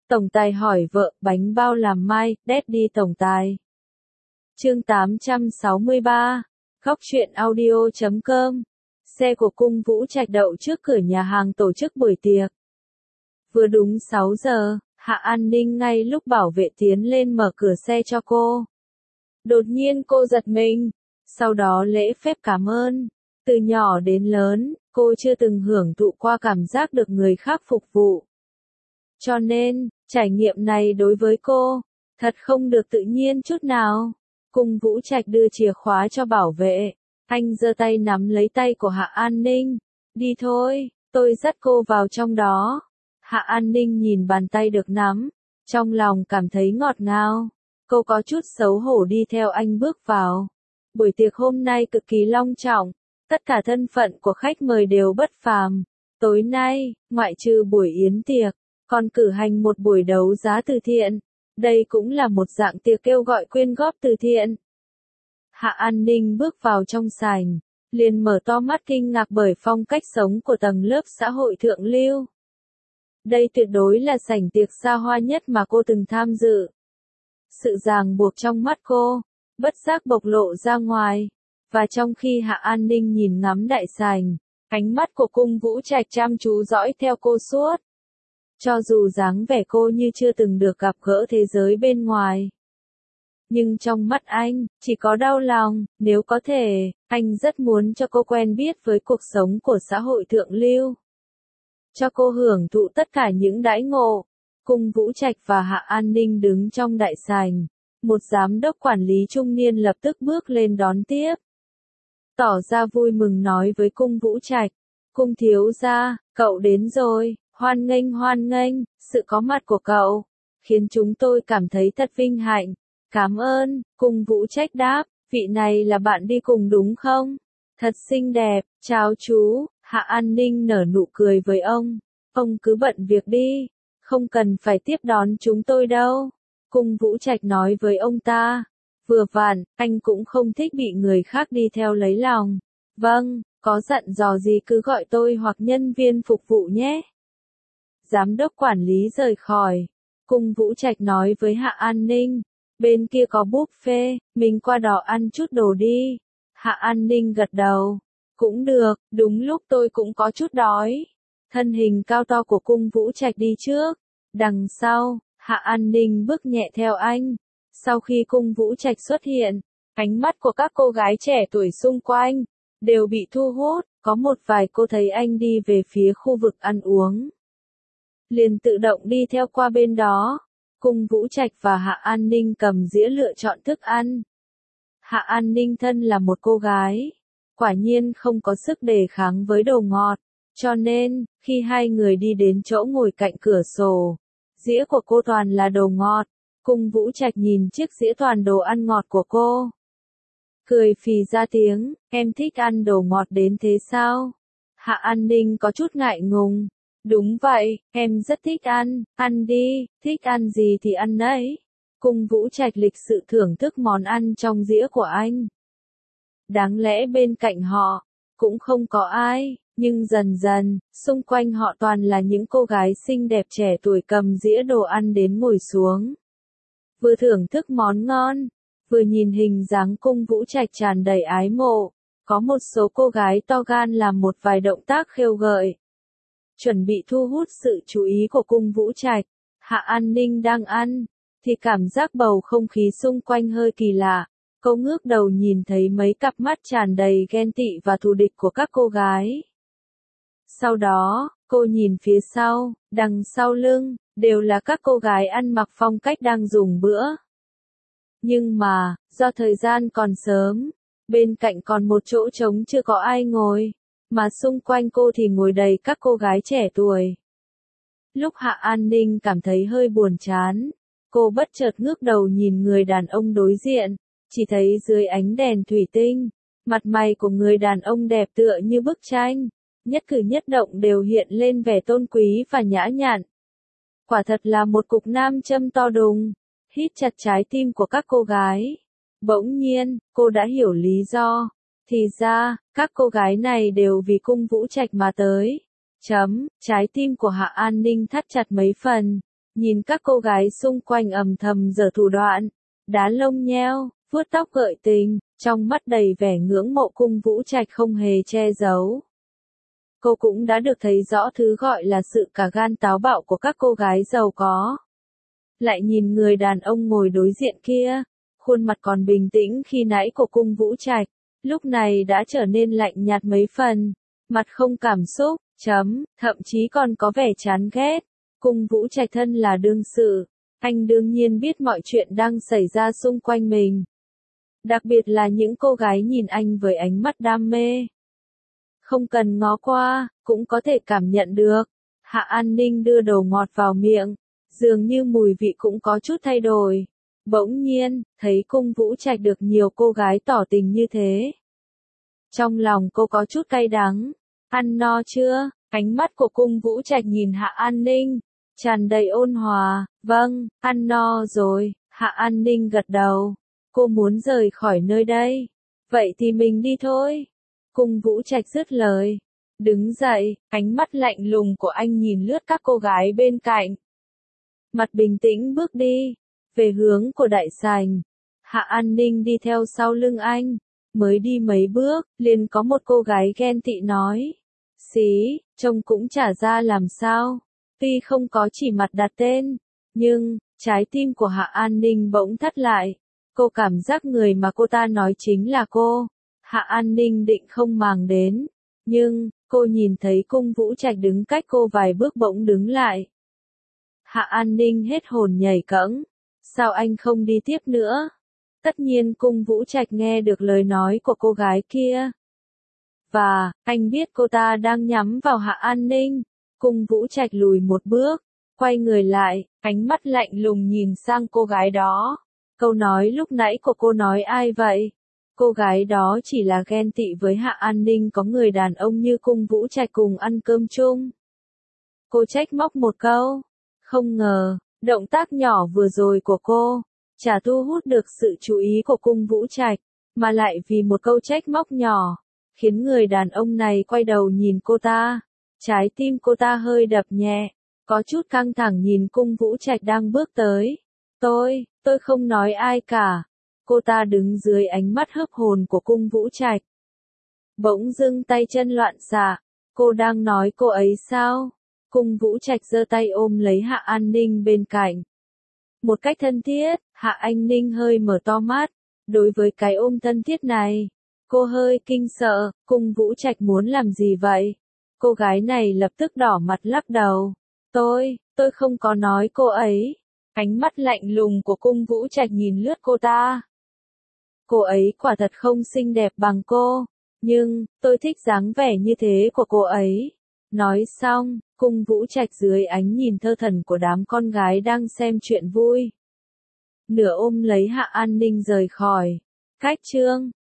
Tổng tài hỏi vợ, bánh bao làm mai, Daddy tổng tài. Chương 863, Góc truyện audio.com. Xe của Cung Vũ Trạch đậu trước cửa nhà hàng tổ chức buổi tiệc. Vừa đúng 6 giờ, Hạ An Ninh ngay lúc bảo vệ tiến lên mở cửa xe cho cô. Đột nhiên cô giật mình, sau đó lễ phép cảm ơn. Từ nhỏ đến lớn, cô chưa từng hưởng thụ qua cảm giác được người khác phục vụ. Cho nên, trải nghiệm này đối với cô, thật không được tự nhiên chút nào. Cung Vũ Trạch đưa chìa khóa cho bảo vệ. Anh giơ tay nắm lấy tay của Hạ An Ninh. Đi thôi, tôi dắt cô vào trong đó. Hạ An Ninh nhìn bàn tay được nắm, trong lòng cảm thấy ngọt ngào. Cô có chút xấu hổ đi theo anh bước vào. Buổi tiệc hôm nay cực kỳ long trọng, tất cả thân phận của khách mời đều bất phàm. Tối nay, ngoại trừ buổi yến tiệc, còn cử hành một buổi đấu giá từ thiện. Đây cũng là một dạng tiệc kêu gọi quyên góp từ thiện. Hạ An Ninh bước vào trong sảnh, liền mở to mắt kinh ngạc bởi phong cách sống của tầng lớp xã hội thượng lưu. Đây tuyệt đối là sảnh tiệc xa hoa nhất mà cô từng tham dự. Sự ràng buộc trong mắt cô, bất giác bộc lộ ra ngoài. Và trong khi Hạ An Ninh nhìn ngắm đại sảnh, ánh mắt của Cung Vũ Trạch chăm chú dõi theo cô suốt. Cho dù dáng vẻ cô như chưa từng được gặp gỡ thế giới bên ngoài. Nhưng trong mắt anh, chỉ có đau lòng, nếu có thể, anh rất muốn cho cô quen biết với cuộc sống của xã hội thượng lưu. Cho cô hưởng thụ tất cả những đãi ngộ. Cung Vũ Trạch và Hạ An Ninh đứng trong đại sảnh. Một giám đốc quản lý trung niên lập tức bước lên đón tiếp. Tỏ ra vui mừng nói với Cung Vũ Trạch. Cung thiếu gia, cậu đến rồi, hoan nghênh, sự có mặt của cậu, khiến chúng tôi cảm thấy thật vinh hạnh. Cảm ơn, Cung Vũ Trạch đáp, vị này là bạn đi cùng đúng không? Thật xinh đẹp, chào chú. Hạ An Ninh nở nụ cười với ông cứ bận việc đi, không cần phải tiếp đón chúng tôi đâu. Cung Vũ Trạch nói với ông ta, vừa vặn, anh cũng không thích bị người khác đi theo lấy lòng. Vâng, có dặn dò gì cứ gọi tôi hoặc nhân viên phục vụ nhé. Giám đốc quản lý rời khỏi, Cung Vũ Trạch nói với Hạ An Ninh, bên kia có buffet, mình qua đó ăn chút đồ đi. Hạ An Ninh gật đầu. Cũng được, đúng lúc tôi cũng có chút đói. Thân hình cao to của Cung Vũ Trạch đi trước. Đằng sau, Hạ An Ninh bước nhẹ theo anh. Sau khi Cung Vũ Trạch xuất hiện, ánh mắt của các cô gái trẻ tuổi xung quanh đều bị thu hút. Có một vài cô thấy anh đi về phía khu vực ăn uống, liền tự động đi theo qua bên đó. Cung Vũ Trạch và Hạ An Ninh cầm dĩa lựa chọn thức ăn. Hạ An Ninh thân là một cô gái, quả nhiên không có sức đề kháng với đồ ngọt, cho nên, khi hai người đi đến chỗ ngồi cạnh cửa sổ, dĩa của cô toàn là đồ ngọt. Cung Vũ Trạch nhìn chiếc dĩa toàn đồ ăn ngọt của cô, cười phì ra tiếng, em thích ăn đồ ngọt đến thế sao? Hạ An Ninh có chút ngại ngùng. Đúng vậy, em rất thích ăn đi, thích ăn gì thì ăn đấy. Cung Vũ Trạch lịch sự thưởng thức món ăn trong dĩa của anh. Đáng lẽ bên cạnh họ, cũng không có ai, nhưng dần dần, xung quanh họ toàn là những cô gái xinh đẹp trẻ tuổi cầm dĩa đồ ăn đến ngồi xuống. Vừa thưởng thức món ngon, vừa nhìn hình dáng Cung Vũ Trạch tràn đầy ái mộ, có một số cô gái to gan làm một vài động tác khêu gợi, chuẩn bị thu hút sự chú ý của Cung Vũ Trạch. Hạ An Ninh đang ăn, thì cảm giác bầu không khí xung quanh hơi kỳ lạ. Cô ngước đầu nhìn thấy mấy cặp mắt tràn đầy ghen tị và thù địch của các cô gái. Sau đó, cô nhìn phía sau, đằng sau lưng, đều là các cô gái ăn mặc phong cách đang dùng bữa. Nhưng mà, do thời gian còn sớm, bên cạnh còn một chỗ trống chưa có ai ngồi, mà xung quanh cô thì ngồi đầy các cô gái trẻ tuổi. Lúc Hạ An Ninh cảm thấy hơi buồn chán, cô bất chợt ngước đầu nhìn người đàn ông đối diện, chỉ thấy dưới ánh đèn thủy tinh, mặt mày của người đàn ông đẹp tựa như bức tranh, nhất cử nhất động đều hiện lên vẻ tôn quý và nhã nhặn. Quả thật là một cục nam châm to đùng, hít chặt trái tim của các cô gái. Bỗng nhiên, cô đã hiểu lý do. Thì ra, các cô gái này đều vì Cung Vũ Trạch mà tới. Trái tim của Hạ An Ninh thắt chặt mấy phần, nhìn các cô gái xung quanh âm thầm giở thủ đoạn, đá lông nheo, vuốt tóc gợi tình, trong mắt đầy vẻ ngưỡng mộ Cung Vũ Trạch không hề che giấu. Cô cũng đã được thấy rõ thứ gọi là sự cả gan táo bạo của các cô gái giàu có. Lại nhìn người đàn ông ngồi đối diện kia, khuôn mặt còn bình tĩnh khi nãy của Cung Vũ Trạch, lúc này đã trở nên lạnh nhạt mấy phần, mặt không cảm xúc, thậm chí còn có vẻ chán ghét. Cung Vũ Trạch thân là đương sự, anh đương nhiên biết mọi chuyện đang xảy ra xung quanh mình. Đặc biệt là những cô gái nhìn anh với ánh mắt đam mê. Không cần ngó qua, cũng có thể cảm nhận được. Hạ An Ninh đưa đồ ngọt vào miệng, dường như mùi vị cũng có chút thay đổi. Bỗng nhiên, thấy Cung Vũ Trạch được nhiều cô gái tỏ tình như thế. Trong lòng cô có chút cay đắng. Ăn no chưa? Ánh mắt của Cung Vũ Trạch nhìn Hạ An Ninh, tràn đầy ôn hòa. Vâng, ăn no rồi. Hạ An Ninh gật đầu. Cô muốn rời khỏi nơi đây. Vậy thì mình đi thôi. Cung Vũ Trạch dứt lời. Đứng dậy, ánh mắt lạnh lùng của anh nhìn lướt các cô gái bên cạnh. Mặt bình tĩnh bước đi, về hướng của đại sảnh. Hạ An Ninh đi theo sau lưng anh. Mới đi mấy bước, liền có một cô gái ghen tị nói. Xí, trông cũng chả ra làm sao. Tuy không có chỉ mặt đặt tên, nhưng, trái tim của Hạ An Ninh bỗng thắt lại. Cô cảm giác người mà cô ta nói chính là cô. Hạ An Ninh định không màng đến. Nhưng, cô nhìn thấy Cung Vũ Trạch đứng cách cô vài bước bỗng đứng lại. Hạ An Ninh hết hồn nhảy cẫng. Sao anh không đi tiếp nữa? Tất nhiên Cung Vũ Trạch nghe được lời nói của cô gái kia. Và, anh biết cô ta đang nhắm vào Hạ An Ninh. Cung Vũ Trạch lùi một bước, quay người lại, ánh mắt lạnh lùng nhìn sang cô gái đó. Câu nói lúc nãy của cô nói ai vậy? Cô gái đó chỉ là ghen tị với Hạ An Ninh có người đàn ông như Cung Vũ Trạch cùng ăn cơm chung. Cô trách móc một câu. Không ngờ, động tác nhỏ vừa rồi của cô, chả thu hút được sự chú ý của Cung Vũ Trạch, mà lại vì một câu trách móc nhỏ, khiến người đàn ông này quay đầu nhìn cô ta. Trái tim cô ta hơi đập nhẹ, có chút căng thẳng nhìn Cung Vũ Trạch đang bước tới. Tôi không nói ai cả. Cô ta đứng dưới ánh mắt hớp hồn của Cung Vũ Trạch. Bỗng dưng tay chân loạn xạ. Cô đang nói cô ấy sao? Cung Vũ Trạch giơ tay ôm lấy Hạ An Ninh bên cạnh. Một cách thân thiết, Hạ An Ninh hơi mở to mắt. Đối với cái ôm thân thiết này, cô hơi kinh sợ. Cung Vũ Trạch muốn làm gì vậy? Cô gái này lập tức đỏ mặt lắc đầu. Tôi không có nói cô ấy. Ánh mắt lạnh lùng của Cung Vũ Trạch nhìn lướt cô ta. Cô ấy quả thật không xinh đẹp bằng cô, nhưng, tôi thích dáng vẻ như thế của cô ấy. Nói xong, Cung Vũ Trạch dưới ánh nhìn thơ thẩn của đám con gái đang xem chuyện vui. Nửa ôm lấy Hạ An Ninh rời khỏi. Cách chương